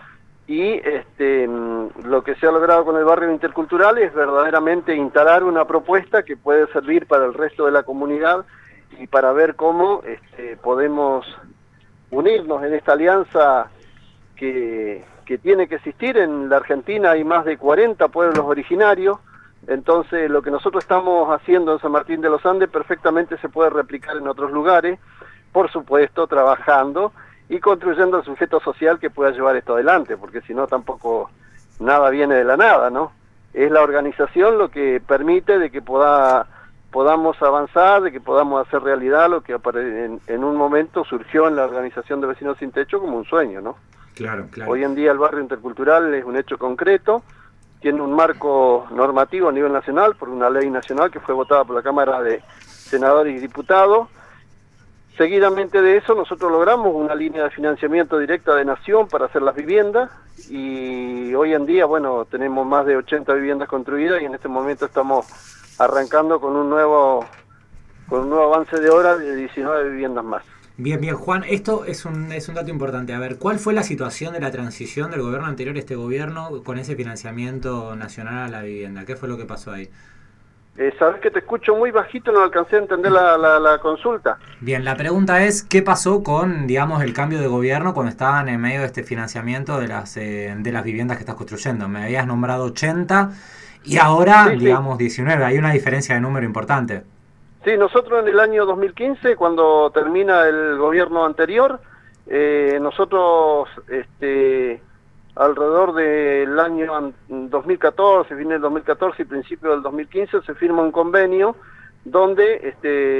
y lo que se ha logrado con el barrio intercultural es verdaderamente instalar una propuesta que puede servir para el resto de la comunidad y para ver cómo podemos unirnos en esta alianza que tiene que existir. En la Argentina hay más de 40 pueblos originarios, entonces lo que nosotros estamos haciendo en San Martín de los Andes perfectamente se puede replicar en otros lugares, por supuesto trabajando y construyendo el sujeto social que pueda llevar esto adelante, porque si no tampoco nada viene de la nada, ¿no? Es la organización lo que permite de que podamos avanzar, de que podamos hacer realidad lo que en un momento surgió en la Organización de Vecinos Sin Techo como un sueño, ¿no? Claro, claro. Hoy en día el barrio intercultural es un hecho concreto, tiene un marco normativo a nivel nacional por una ley nacional que fue votada por la Cámara de Senadores y Diputados. Seguidamente de eso nosotros logramos una línea de financiamiento directa de Nación para hacer las viviendas y hoy en día, bueno, tenemos más de 80 viviendas construidas y en este momento estamos arrancando con un nuevo avance de obra de 19 viviendas más. Bien, bien, Juan, esto es un dato importante. A ver, ¿cuál fue la situación de la transición del gobierno anterior a este gobierno con ese financiamiento nacional a la vivienda? ¿Qué fue lo que pasó ahí? Sabes que te escucho muy bajito, no alcancé a entender la consulta. Bien, la pregunta es, ¿qué pasó con, digamos, el cambio de gobierno cuando estaban en medio de este financiamiento de las viviendas que estás construyendo? Me habías nombrado 80 y ahora, sí, digamos, 19. Hay una diferencia de número importante. Sí, nosotros en el año 2015, cuando termina el gobierno anterior, nosotros alrededor del año 2014, fin del 2014 y principio del 2015, se firma un convenio donde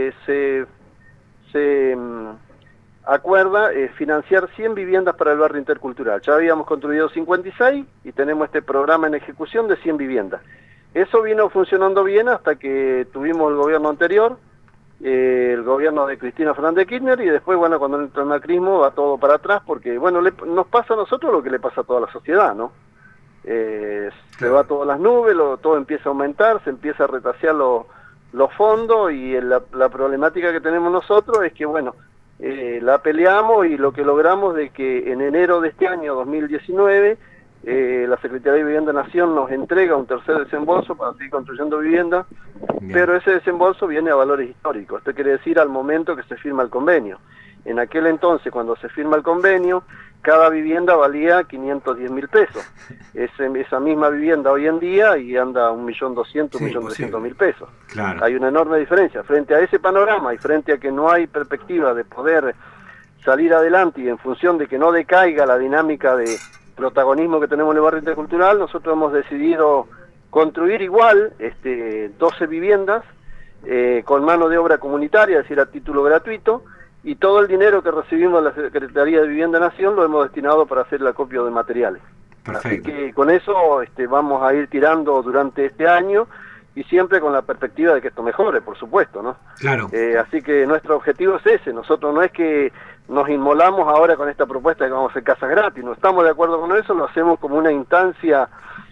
se acuerda financiar 100 viviendas para el barrio intercultural. Ya habíamos construido 56 y tenemos este programa en ejecución de 100 viviendas. Eso vino funcionando bien hasta que tuvimos el gobierno anterior, el gobierno de Cristina Fernández de Kirchner, y después, bueno, cuando entra el macrismo va todo para atrás, porque, bueno, nos pasa a nosotros lo que le pasa a toda la sociedad, ¿no? Se va todas las nubes, todo empieza a aumentar, se empieza a retasear los fondos, y la problemática que tenemos nosotros es que, bueno, la peleamos, y lo que logramos de que en enero de este año, 2019, la Secretaría de Vivienda de Nación nos entrega un tercer desembolso para seguir construyendo vivienda, pero ese desembolso viene a valores históricos. Esto quiere decir al momento que se firma el convenio. En aquel entonces, cuando se firma el convenio, cada vivienda valía 510.000 pesos. Esa misma vivienda hoy en día y anda 1.200.000, 1.300.000 pesos. Claro. Hay una enorme diferencia. Frente a ese panorama y frente a que no hay perspectiva de poder salir adelante, y en función de que no decaiga la dinámica de protagonismo que tenemos en el barrio intercultural, nosotros hemos decidido construir igual 12 viviendas con mano de obra comunitaria, es decir, a título gratuito, y todo el dinero que recibimos de la Secretaría de Vivienda de Nación lo hemos destinado para hacer el acopio de materiales. Perfecto. Así que con eso vamos a ir tirando durante este año, y siempre con la perspectiva de que esto mejore, por supuesto, ¿no? Claro. Así que nuestro objetivo es ese. Nosotros no es que nos inmolamos ahora con esta propuesta de que vamos a hacer casas gratis, no estamos de acuerdo con eso, lo hacemos como una instancia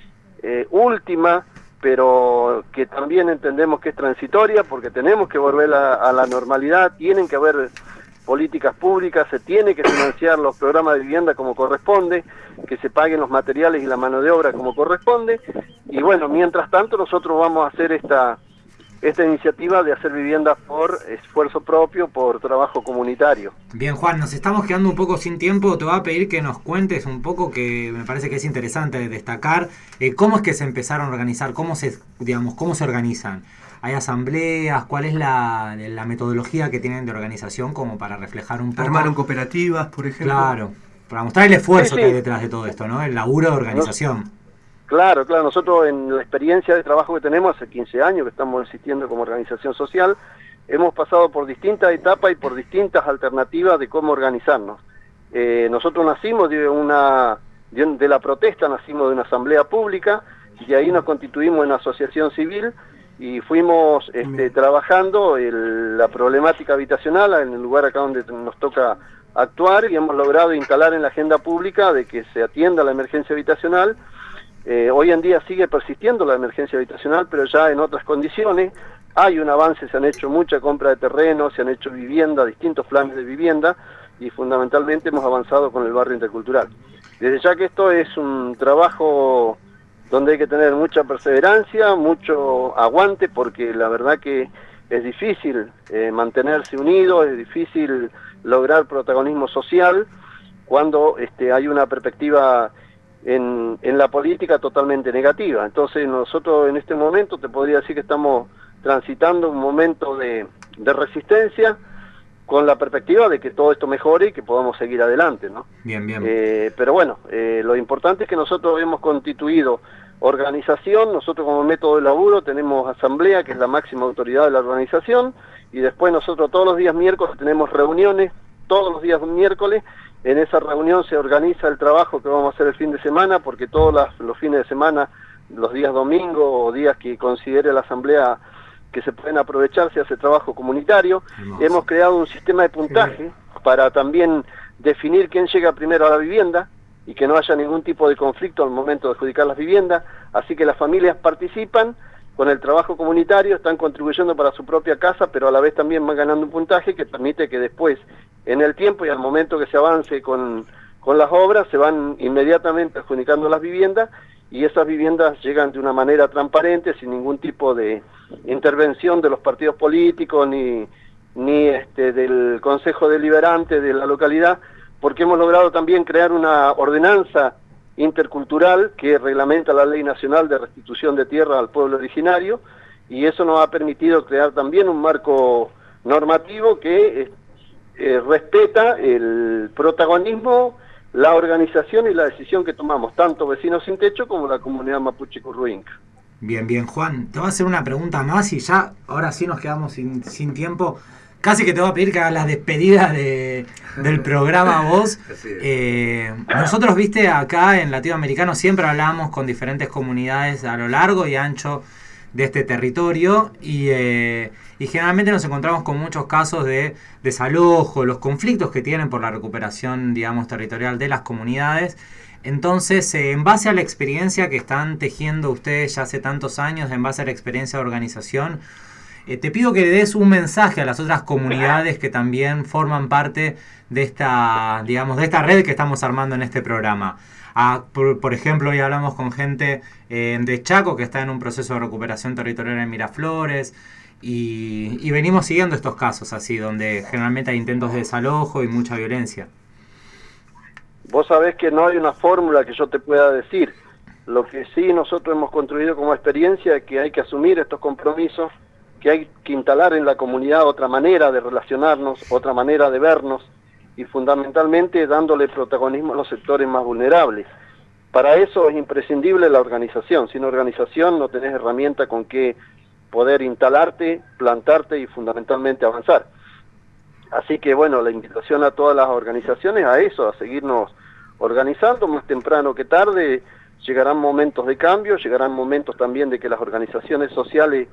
última, pero que también entendemos que es transitoria, porque tenemos que volver a la normalidad, tienen que haber políticas públicas, se tiene que financiar los programas de vivienda como corresponde, que se paguen los materiales y la mano de obra como corresponde, y bueno, mientras tanto nosotros vamos a hacer esta iniciativa de hacer viviendas por esfuerzo propio, por trabajo comunitario. Bien, Juan, nos estamos quedando un poco sin tiempo. Te voy a pedir que nos cuentes un poco, que me parece que es interesante destacar, cómo es que se empezaron a organizar, cómo se organizan. ¿Hay asambleas? ¿Cuál es la metodología que tienen de organización como para reflejar un poco? ¿Armaron cooperativas, por ejemplo? Claro, para mostrar el esfuerzo que hay detrás de todo esto, ¿no? El laburo de organización. Claro, nosotros en la experiencia de trabajo que tenemos hace 15 años que estamos existiendo como organización social, hemos pasado por distintas etapas y por distintas alternativas de cómo organizarnos. Nosotros nacimos de la protesta, nacimos de una asamblea pública, y ahí nos constituimos en asociación civil, y fuimos trabajando la problemática habitacional en el lugar acá donde nos toca actuar, y hemos logrado instalar en la agenda pública de que se atienda la emergencia habitacional. Hoy en día sigue persistiendo la emergencia habitacional, pero ya en otras condiciones. Hay un avance, se han hecho mucha compra de terrenos, se han hecho vivienda, distintos planes de vivienda, y fundamentalmente hemos avanzado con el barrio intercultural. desde ya que esto es un trabajo donde hay que tener mucha perseverancia, mucho aguante, porque la verdad que es difícil mantenerse unido, es difícil lograr protagonismo social cuando hay una perspectiva en la política totalmente negativa. Entonces nosotros en este momento te podría decir que estamos transitando un momento de resistencia con la perspectiva de que todo esto mejore y que podamos seguir adelante, ¿no? Bien. Pero bueno, lo importante es que nosotros hemos constituido organización, nosotros como método de laburo tenemos asamblea, que es la máxima autoridad de la organización, y después nosotros todos los días miércoles tenemos reuniones, todos los días miércoles. En esa reunión se organiza el trabajo que vamos a hacer el fin de semana, porque todos los fines de semana, los días domingo o días que considere la asamblea que se pueden aprovechar, se hace trabajo comunitario. Hemos creado un sistema de puntaje para también definir quién llega primero a la vivienda y que no haya ningún tipo de conflicto al momento de adjudicar las viviendas. Así que las familias participan con el trabajo comunitario, están contribuyendo para su propia casa, pero a la vez también van ganando un puntaje que permite que después, en el tiempo y al momento que se avance con las obras, se van inmediatamente adjudicando las viviendas, y esas viviendas llegan de una manera transparente, sin ningún tipo de intervención de los partidos políticos ni del Consejo Deliberante de la localidad, porque hemos logrado también crear una ordenanza intercultural que reglamenta la Ley Nacional de Restitución de Tierra al Pueblo Originario, y eso nos ha permitido crear también un marco normativo que respeta el protagonismo, la organización y la decisión que tomamos, tanto Vecinos Sin Techo como la comunidad mapuche Curruinca. Bien, Juan, te voy a hacer una pregunta más y ya, ahora sí nos quedamos sin tiempo. Casi que te voy a pedir que hagas la despedida del programa vos. Nosotros, viste, acá en Latinoamericano siempre hablamos con diferentes comunidades a lo largo y ancho de este territorio y generalmente nos encontramos con muchos casos de desalojo, los conflictos que tienen por la recuperación, digamos, territorial de las comunidades. Entonces, en base a la experiencia que están tejiendo ustedes ya hace tantos años, en base a la experiencia de organización, te pido que le des un mensaje a las otras comunidades que también forman parte de esta, digamos, de esta red que estamos armando en este programa. Por ejemplo, hoy hablamos con gente de Chaco que está en un proceso de recuperación territorial en Miraflores y venimos siguiendo estos casos así, donde generalmente hay intentos de desalojo y mucha violencia. Vos sabés que no hay una fórmula que yo te pueda decir. Lo que sí nosotros hemos construido como experiencia es que hay que asumir estos compromisos, que hay que instalar en la comunidad otra manera de relacionarnos, otra manera de vernos, y fundamentalmente dándole protagonismo a los sectores más vulnerables. Para eso es imprescindible la organización. Sin organización no tenés herramienta con que poder instalarte, plantarte y fundamentalmente avanzar. Así que bueno, la invitación a todas las organizaciones a eso, a seguirnos organizando, más temprano que tarde. Llegarán momentos de cambio, llegarán momentos también de que las organizaciones sociales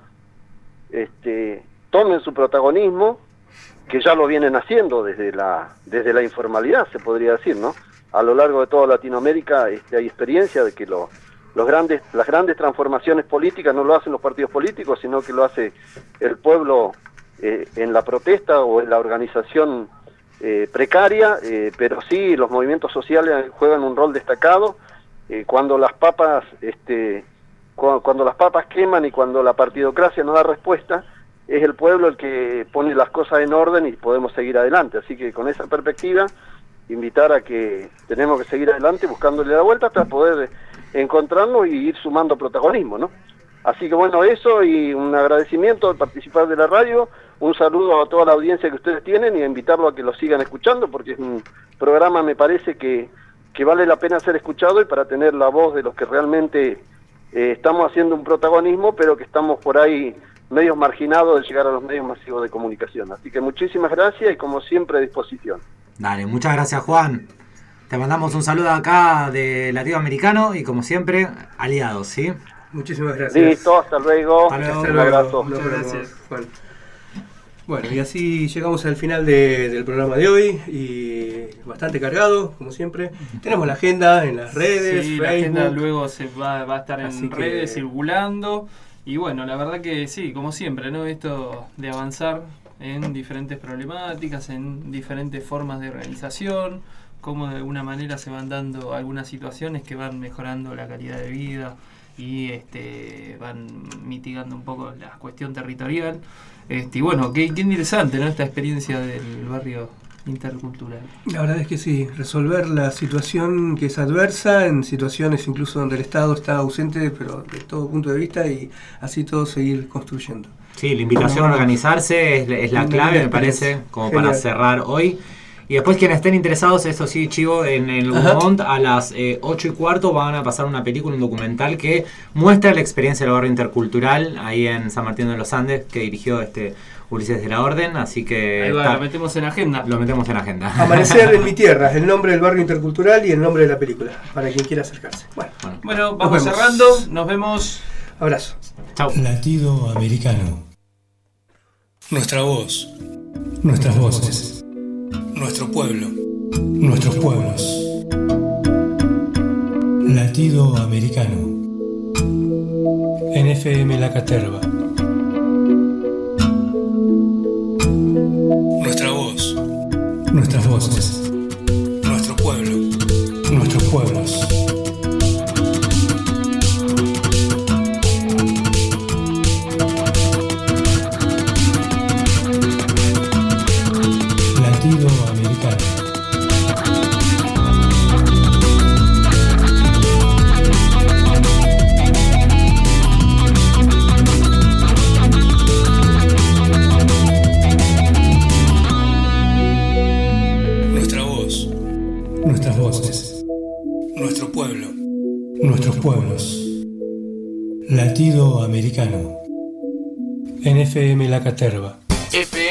tomen su protagonismo, que ya lo vienen haciendo desde la informalidad, se podría decir, ¿no? A lo largo de toda Latinoamérica hay experiencia de que las grandes transformaciones políticas no lo hacen los partidos políticos, sino que lo hace el pueblo en la protesta o en la organización precaria, pero sí los movimientos sociales juegan un rol destacado. Cuando las papas cuando las papas queman y cuando la partidocracia no da respuesta, es el pueblo el que pone las cosas en orden y podemos seguir adelante. Así que con esa perspectiva, invitar a que tenemos que seguir adelante buscándole la vuelta hasta poder encontrarnos y ir sumando protagonismo, ¿no? Así que bueno, eso, y un agradecimiento al participar de la radio, un saludo a toda la audiencia que ustedes tienen y a invitarlo a que lo sigan escuchando, porque es un programa, me parece, que vale la pena ser escuchado, y para tener la voz de los que realmente estamos haciendo un protagonismo, pero que estamos por ahí medios marginados de llegar a los medios masivos de comunicación. Así que muchísimas gracias y como siempre a disposición. Dale, muchas gracias, Juan. Te mandamos un saludo acá de Latinoamericano y como siempre, aliados, ¿sí? Muchísimas gracias. Listo, hasta luego. Un abrazo. Muchas gracias, Juan. Bueno, y así llegamos al final del programa de hoy, y bastante cargado, como siempre. Tenemos la agenda en las redes, sí, Facebook. La agenda luego va a estar en redes circulando. Y bueno, la verdad que sí, como siempre, ¿no? Esto de avanzar en diferentes problemáticas, en diferentes formas de organización, cómo de alguna manera se van dando algunas situaciones que van mejorando la calidad de vida y van mitigando un poco la cuestión territorial. Y bueno, qué interesante, ¿no?, esta experiencia del barrio intercultural. La verdad es que sí, resolver la situación que es adversa en situaciones incluso donde el Estado está ausente, pero de todo punto de vista, y así todo seguir construyendo. Sí, la invitación a organizarse es la clave, me parece, como genial, para cerrar hoy. Y después quienes estén interesados, eso sí, chivo, en el Gaumont a las 8:15 van a pasar una película, un documental que muestra la experiencia del barrio intercultural ahí en San Martín de los Andes, que dirigió Ulises de la Orden, así que... Ahí va, lo metemos en agenda. Lo metemos en agenda. Amanecer en mi tierra, el nombre del barrio intercultural y el nombre de la película, para quien quiera acercarse. Bueno, vamos cerrando, nos vemos. Abrazo. Chao. Latido americano. Nuestra voz, nuestras voces, nuestro pueblo, nuestros pueblos. Latido americano. En FM La Caterva. Nuestra voz, nuestras voces, nuestro pueblo, nuestros pueblos. Latido americano. Nuestras voces, nuestro pueblo, nuestros pueblos. Latido americano. En FM La Caterva.